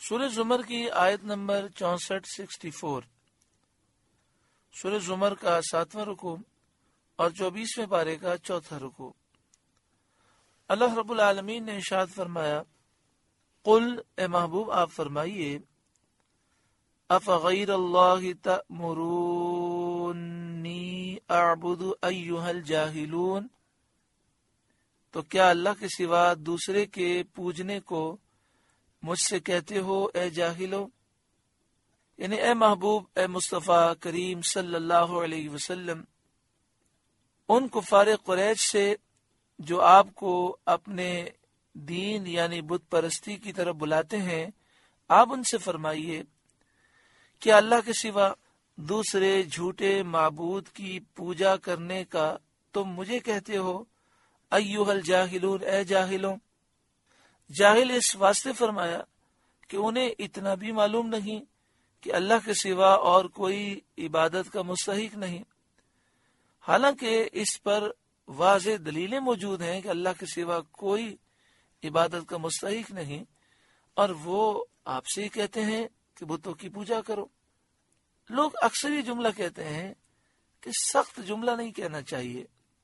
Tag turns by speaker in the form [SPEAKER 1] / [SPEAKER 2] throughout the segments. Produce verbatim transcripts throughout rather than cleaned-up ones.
[SPEAKER 1] سورہ زمر کی آیت نمبر چونسٹھ سکسٹی فور، سورہ زمر کا ساتواں رکوع اور چوبیسویں پارے کا چوتھا رکوع۔ اللہ رب العالمین نے ارشاد فرمایا، قل اے محبوب آپ فرمائیے، افغیر اللہ تأمرونی اعبد ایھا الجاہلون، تو کیا اللہ کے سوا دوسرے کے پوجنے کو مجھ سے کہتے ہو اے جاہلو؟ یعنی اے محبوب، اے مصطفیٰ کریم صلی اللہ علیہ وسلم، ان کفار قریش سے جو آپ کو اپنے دین یعنی بت پرستی کی طرف بلاتے ہیں، آپ ان سے فرمائیے کہ اللہ کے سوا دوسرے جھوٹے معبود کی پوجا کرنے کا تم مجھے کہتے ہو ایھا الجاہلون، اے جاہلوں۔ جاہل اس واسطے فرمایا کہ انہیں اتنا بھی معلوم نہیں کہ اللہ کے سوا اور کوئی عبادت کا مستحق نہیں، حالانکہ اس پر واضح دلیلیں موجود ہیں کہ اللہ کے سوا کوئی عبادت کا مستحق نہیں، اور وہ آپ سے ہی کہتے ہیں کہ بتوں کی پوجا کرو۔ لوگ اکثر یہ جملہ کہتے ہیں کہ سخت جملہ نہیں کہنا چاہیے،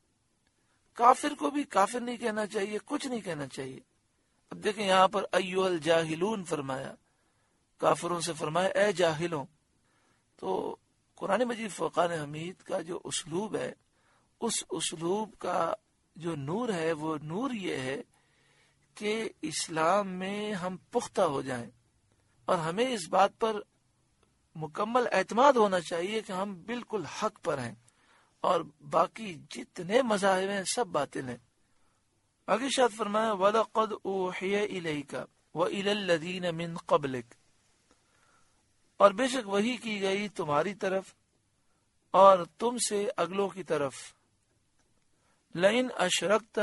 [SPEAKER 1] کافر کو بھی کافر نہیں کہنا چاہیے، کچھ نہیں کہنا چاہیے۔ اب دیکھیں یہاں پر ایھا الجاہلون فرمایا، کافروں سے فرمایا اے جاہلوں۔ تو قرآن مجید فرقان حمید کا جو اسلوب ہے، اس اسلوب کا جو نور ہے وہ نور یہ ہے کہ اسلام میں ہم پختہ ہو جائیں، اور ہمیں اس بات پر مکمل اعتماد ہونا چاہیے کہ ہم بالکل حق پر ہیں اور باقی جتنے مذاہب ہیں سب باطل ہیں۔ آگے شاد فرمایا وَلَقَدْ أُوحِيَ إِلَيْكَ وَإِلَى الَّذِينَ مِن قَبْلِكَ، اور بے شک وحی کی گئی تمہاری طرف اور تم سے اگلوں کی طرف، لَإِنْ أَشْرَكْتَ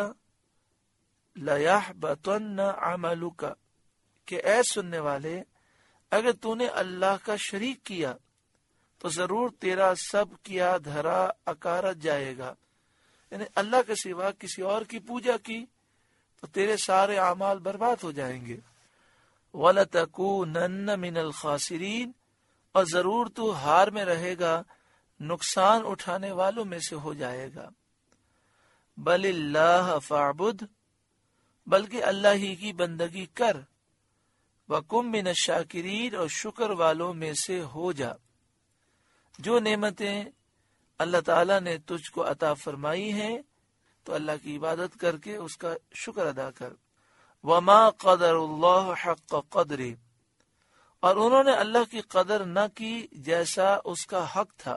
[SPEAKER 1] لَيَحْبَطَنَّ عَمَلُكَ، کہ اے سننے والے اگر تو نے اللہ کا شریک کیا تو ضرور تیرا سب کیا دھرا اکارت جائے گا، یعنی اللہ کے سوا کسی اور کی پوجا کی تو تیرے سارے اعمال برباد ہو جائیں گے۔ وَلَتَكُونَنَّ مِنَ الْخَاسِرِينَ، اور ضرور تو ہار میں رہے گا، نقصان اٹھانے والوں میں سے ہو جائے گا۔ بَلِ اللَّهَ فَاعْبُدْ، بلکہ اللہ ہی کی بندگی کر، وَكُن مِّنَ الشَّاكِرِينَ، اور شکر والوں میں سے ہو جا۔ جو نعمتیں اللہ تعالیٰ نے تجھ کو عطا فرمائی ہیں تو اللہ کی عبادت کر کے اس کا شکر ادا کر۔ وَمَا قَدَرُ اللَّهَ حَقَّ قَدْرِهِ، اور انہوں نے اللہ کی قدر نہ کی جیسا اس کا حق تھا،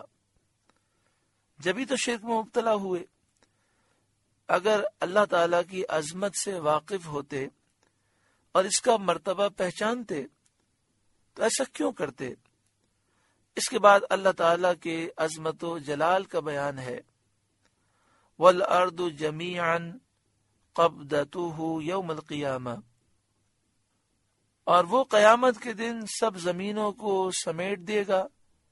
[SPEAKER 1] جبھی تو شرک میں مبتلا ہوئے۔ اگر اللہ تعالیٰ کی عظمت سے واقف ہوتے اور اس کا مرتبہ پہچانتے تو ایسا کیوں کرتے؟ اس کے بعد اللہ تعالیٰ کے عظمت و جلال کا بیان ہے، وَالْأَرْضُ جَمِيعًا قَبْضَتُهُ يَوْمَ الْقِيَامَةِ، اور وہ قیامت کے دن سب زمینوں کو سمیٹ دے گا۔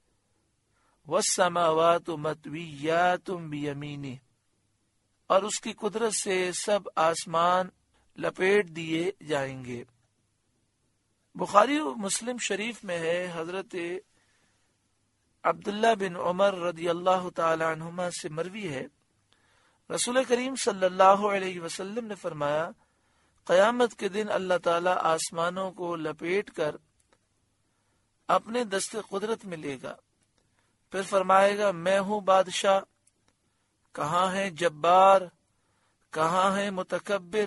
[SPEAKER 1] وَالسَّمَاوَاتُ مَطْوِيَّاتٌ بِيَمِينِهِ، اور اس کی قدرت سے سب آسمان لپیٹ دیے جائیں گے۔ بخاری و مسلم شریف میں ہے، حضرت عبداللہ بن عمر رضی اللہ تعالی عنہما سے مروی ہے، رسول کریم صلی اللہ علیہ وسلم نے فرمایا، قیامت کے دن اللہ تعالیٰ آسمانوں کو لپیٹ کر اپنے دست قدرت میں لے گا، پھر فرمائے گا میں ہوں بادشاہ، کہاں ہے جبار، کہاں ہے متکبر،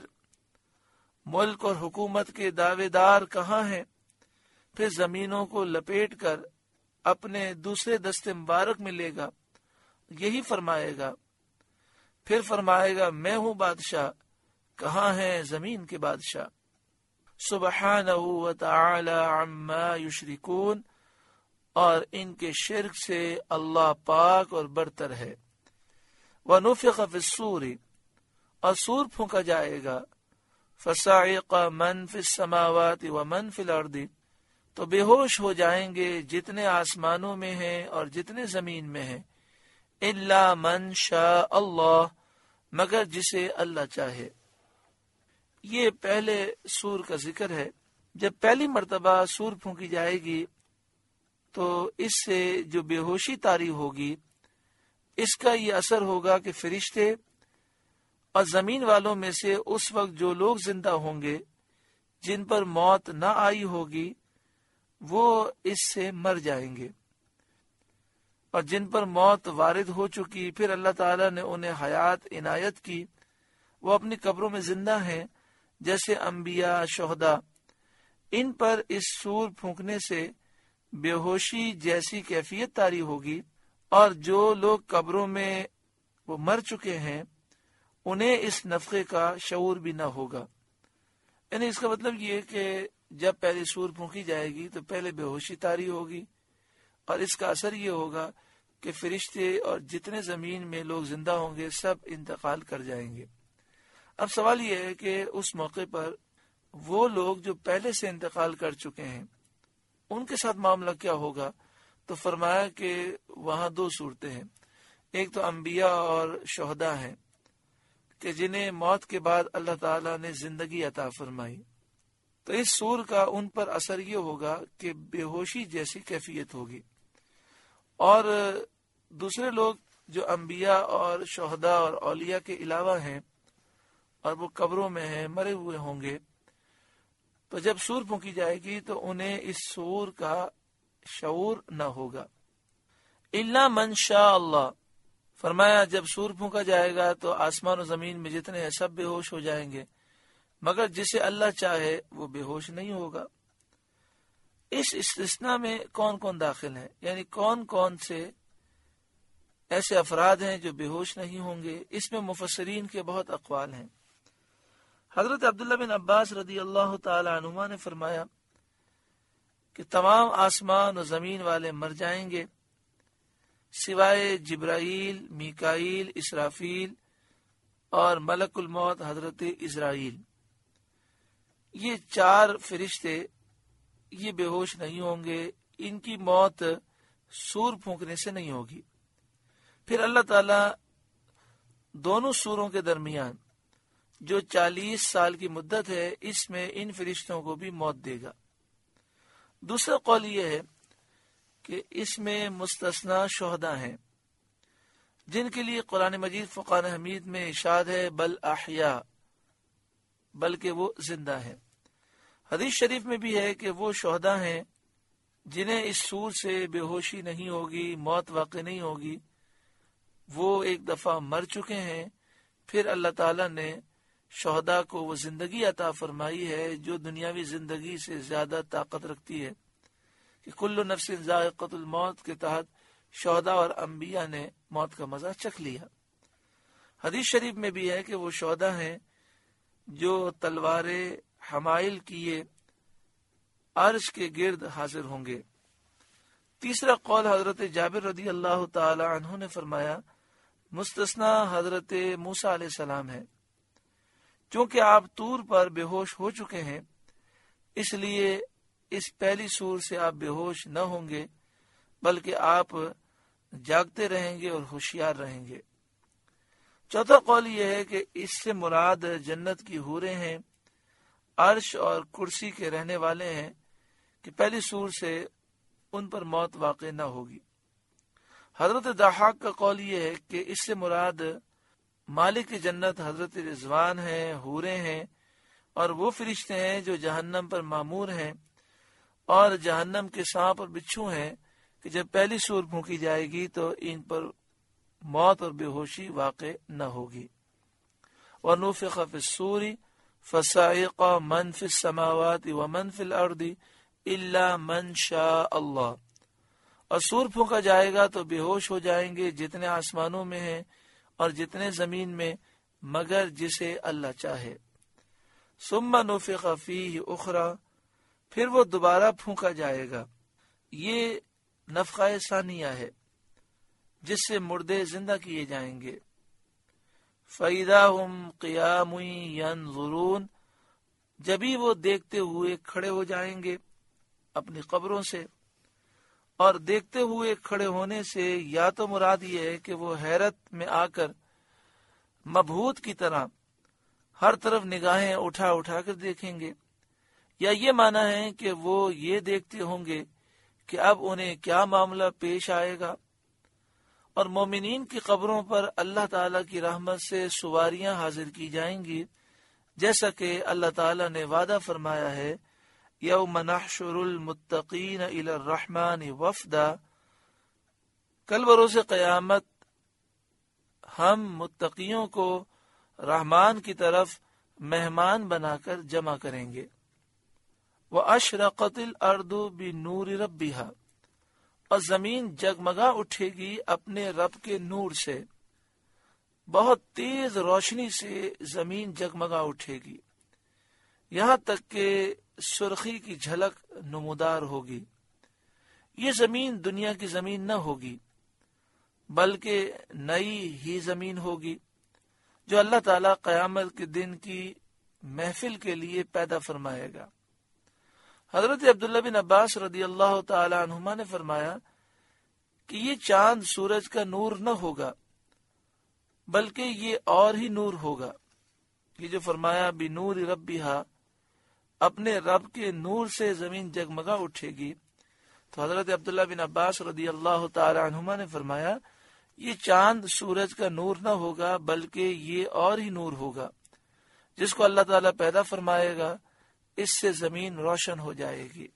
[SPEAKER 1] ملک اور حکومت کے دعوے دار کہاں ہیں؟ پھر زمینوں کو لپیٹ کر اپنے دوسرے دست مبارک میں لے گا، یہی فرمائے گا، پھر فرمائے گا میں ہوں بادشاہ، کہاں ہے زمین کے بادشاہ؟ سبحانہ وتعالی عما یشرکون، اور ان کے شرک سے اللہ پاک اور برتر ہے۔ وَنُفِخَ فِي الصُّورِ، اور سور پھونکا جائے گا، فَصَعِقَ مَن فِي السَّمَاوَاتِ وَمَن فِي الْأَرْضِ، تو بے ہوش ہو جائیں گے جتنے آسمانوں میں ہیں اور جتنے زمین میں ہیں، إِلَّا مَن شَاءَ اللَّهُ، مگر جسے اللہ چاہے۔ یہ پہلے سور کا ذکر ہے جب پہلی مرتبہ سور پھونکی جائے گی تو اس سے جو بے ہوشی طاری ہوگی اس کا یہ اثر ہوگا کہ فرشتے اور زمین والوں میں سے اس وقت جو لوگ زندہ ہوں گے جن پر موت نہ آئی ہوگی وہ اس سے مر جائیں گے، اور جن پر موت وارد ہو چکی پھر اللہ تعالیٰ نے انہیں حیات عنایت کی، وہ اپنی قبروں میں زندہ ہیں، جیسے انبیاء، شہداء۔ ان پر اس سور پھونکنے سے بے ہوشی جیسی کیفیت طاری ہوگی، اور جو لوگ قبروں میں وہ مر چکے ہیں انہیں اس نفخے کا شعور بھی نہ ہوگا۔ یعنی اس کا مطلب یہ کہ جب پہلی سور پھونکی جائے گی تو پہلے بے ہوشی طاری ہوگی، اور اس کا اثر یہ ہوگا کہ فرشتے اور جتنے زمین میں لوگ زندہ ہوں گے سب انتقال کر جائیں گے۔ اب سوال یہ ہے کہ اس موقع پر وہ لوگ جو پہلے سے انتقال کر چکے ہیں ان کے ساتھ معاملہ کیا ہوگا؟ تو فرمایا کہ وہاں دو صورتیں ہیں، ایک تو انبیاء اور شہداء ہیں کہ جنہیں موت کے بعد اللہ تعالیٰ نے زندگی عطا فرمائی، تو اس سور کا ان پر اثر یہ ہوگا کہ بے ہوشی جیسی کیفیت ہوگی۔ اور دوسرے لوگ جو انبیاء اور شہداء اور اولیاء کے علاوہ ہیں اور وہ قبروں میں ہیں، مرے ہوئے ہوں گے، تو جب سور پھونکی جائے گی تو انہیں اس سور کا شعور نہ ہوگا۔ الا من شاء اللہ، فرمایا جب سور پھونکا جائے گا تو آسمان و زمین میں جتنے ہیں سب بے ہوش ہو جائیں گے، مگر جسے اللہ چاہے وہ بے ہوش نہیں ہوگا۔ اس استثناء میں کون کون داخل ہیں، یعنی کون کون سے ایسے افراد ہیں جو بے ہوش نہیں ہوں گے؟ اس میں مفسرین کے بہت اقوال ہیں۔ حضرت عبداللہ بن عباس رضی اللہ تعالی عنہما نے فرمایا کہ تمام آسمان و زمین والے مر جائیں گے سوائے جبرائیل، میکائیل، اسرافیل اور ملک الموت حضرت اسرائیل۔ یہ چار فرشتے یہ بے ہوش نہیں ہوں گے، ان کی موت سور پھونکنے سے نہیں ہوگی۔ پھر اللہ تعالیٰ دونوں سوروں کے درمیان جو چالیس سال کی مدت ہے اس میں ان فرشتوں کو بھی موت دے گا۔ دوسرا قول یہ ہے کہ اس میں مستثنا شہداء ہیں جن کے لیے قرآن مجید فقان حمید میں ارشاد ہے بل احیاء، بلکہ وہ زندہ ہیں۔ حدیث شریف میں بھی ہے کہ وہ شہداء ہیں جنہیں اس سور سے بے ہوشی نہیں ہوگی، موت واقع نہیں ہوگی، وہ ایک دفعہ مر چکے ہیں، پھر اللہ تعالیٰ نے شہداء کو وہ زندگی عطا فرمائی ہے جو دنیاوی زندگی سے زیادہ طاقت رکھتی ہے، کہ کل نفس ذائقۃ الموت کے تحت شہداء اور انبیاء نے موت کا مزہ چکھ لیا۔ حدیث شریف میں بھی ہے کہ وہ شہداء ہیں جو تلوار حمائل کیے عرش کے گرد حاضر ہوں گے۔ تیسرا قول حضرت جابر رضی اللہ تعالی عنہ نے فرمایا مستثنا حضرت موسیٰ علیہ السلام ہے، چونکہ آپ طور پر بے ہوش ہو چکے ہیں اس لیے اس پہلی سور سے آپ بے ہوش نہ ہوں گے بلکہ آپ جاگتے رہیں گے اور ہوشیار رہیں گے۔ چوتھا قول یہ ہے کہ اس سے مراد جنت کی حوریں ہیں، عرش اور کرسی کے رہنے والے ہیں، کہ پہلی سور سے ان پر موت واقع نہ ہوگی۔ حضرت ضحاک کا قول یہ ہے کہ اس سے مراد مالک جنت حضرت رضوان ہیں، حوریں ہیں، اور وہ فرشتے ہیں جو جہنم پر مامور ہیں اور جہنم کے سانپ اور بچھو ہیں، کہ جب پہلی سور پھونکی جائے گی تو ان پر موت اور بے ہوشی واقع نہ ہوگی۔ وَنُفِخَ فِي الصُّورِ فَصَعِقَ مَنْ فِي السَّمَاوَاتِ وَمَنْ فِي الْأَرْضِ إِلَّا مَنْ شَاءَ اللَّهُ، اور سور پھونکا جائے گا تو بے ہوش ہو جائیں گے جتنے آسمانوں میں ہیں اور جتنے زمین میں مگر جسے اللہ چاہے۔ ثُمَّ نُفِخَ فِيهِ أُخْرَى، پھر وہ دوبارہ پھونکا جائے گا۔ یہ نفخہ ثانیہ ہے جس سے مردے زندہ کیے جائیں گے۔ فَإِذَا هُمْ قِيَامٌ يَنظُرُونَ، جبھی وہ دیکھتے ہوئے کھڑے ہو جائیں گے اپنی قبروں سے، اور دیکھتے ہوئے کھڑے ہونے سے یا تو مراد یہ ہے کہ وہ حیرت میں آ کر مبہوت کی طرح ہر طرف نگاہیں اٹھا اٹھا کر دیکھیں گے، یا یہ معنی ہے کہ وہ یہ دیکھتے ہوں گے کہ اب انہیں کیا معاملہ پیش آئے گا، اور مومنین کی قبروں پر اللہ تعالیٰ کی رحمت سے سواریاں حاضر کی جائیں گی، جیسا کہ اللہ تعالیٰ نے وعدہ فرمایا ہے یوم نحشر المتقین الی الرحمن وفدا، کل بروز قیامت ہم متقیوں کو رحمان کی طرف مہمان بنا کر جمع کریں گے۔ وَأَشْرَقَتِ الْأَرْضُ بِنُورِ رَبِّهَا، اور زمین جگمگا اٹھے گی اپنے رب کے نور سے، بہت تیز روشنی سے زمین جگمگا اٹھے گی، یہاں تک کہ سرخی کی جھلک نمودار ہوگی۔ یہ زمین دنیا کی زمین نہ ہوگی، بلکہ نئی ہی زمین ہوگی جو اللہ تعالیٰ قیامت کے دن کی محفل کے لیے پیدا فرمائے گا۔ حضرت عبداللہ بن عباس رضی اللہ تعالی عنہما نے فرمایا کہ یہ چاند سورج کا نور نہ ہوگا، بلکہ یہ اور ہی نور ہوگا۔ یہ جو فرمایا بنور ربھا، اپنے رب کے نور سے زمین جگمگا اٹھے گی، تو حضرت عبداللہ بن عباس رضی اللہ تعالی عنہما نے فرمایا یہ چاند سورج کا نور نہ ہوگا، بلکہ یہ اور ہی نور ہوگا جس کو اللہ تعالیٰ پیدا فرمائے گا، اس سے زمین روشن ہو جائے گی۔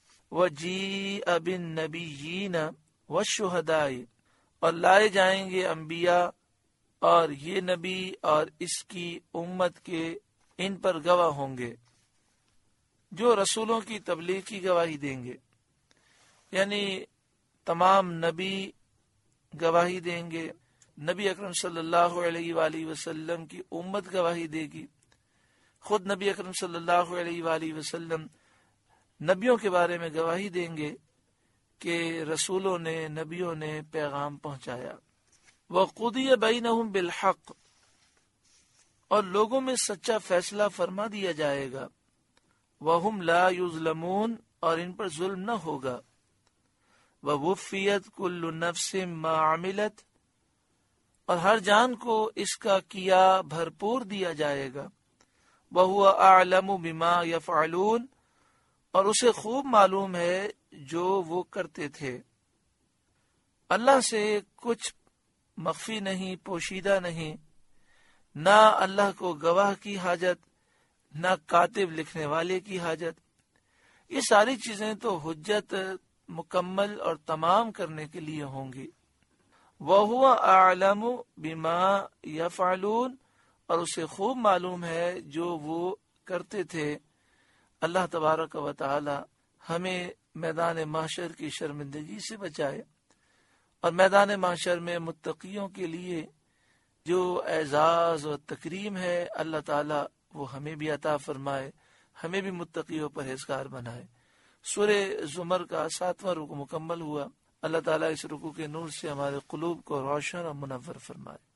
[SPEAKER 1] وَجِیءَ بِالنَّبِیِّینَ وَالشُّہَدَاءِ، اور لائے جائیں گے انبیاء اور یہ نبی اور اس کی امت کے ان پر گواہ ہوں گے جو رسولوں کی تبلیغ کی گواہی دیں گے، یعنی تمام نبی گواہی دیں گے، نبی اکرم صلی اللہ علیہ وآلہ وسلم کی امت گواہی دے گی، خود نبی اکرم صلی اللہ علیہ وآلہ وسلم نبیوں کے بارے میں گواہی دیں گے کہ رسولوں نے، نبیوں نے پیغام پہنچایا۔ وَقُضِيَ بَيْنَهُمْ بِالْحَقِّ، اور لوگوں میں سچا فیصلہ فرما دیا جائے گا۔ وَهُمْ لَا يُظْلَمُونَ، اور ان پر ظلم نہ ہوگا۔ وَوُفِّيَتْ كُلُّ نَفْسٍ مَّا عَمِلَتْ، اور ہر جان کو اس کا کیا بھرپور دیا جائے گا۔ وَهُوَ أَعْلَمُ بِمَا يَفْعَلُونَ، اور اسے خوب معلوم ہے جو وہ کرتے تھے۔ اللہ سے کچھ مخفی نہیں، پوشیدہ نہیں، نہ اللہ کو گواہ کی حاجت، نہ کاتب لکھنے والے کی حاجت۔ یہ ساری چیزیں تو حجت مکمل اور تمام کرنے کے لیے ہوں گی۔ وَهُوَ أَعْلَمُ بِمَا يَفْعَلُونَ، اور اسے خوب معلوم ہے جو وہ کرتے تھے۔ اللہ تبارک و تعالی ہمیں میدان محشر کی شرمندگی سے بچائے، اور میدان محشر میں متقیوں کے لیے جو اعزاز و تکریم ہے اللہ تعالی وہ ہمیں بھی عطا فرمائے، ہمیں بھی متقیوں پرہیزگار بنائے۔ سورہ زمر کا ساتواں رکوع مکمل ہوا۔ اللہ تعالیٰ اس رکوع کے نور سے ہمارے قلوب کو روشن اور منور فرمائے۔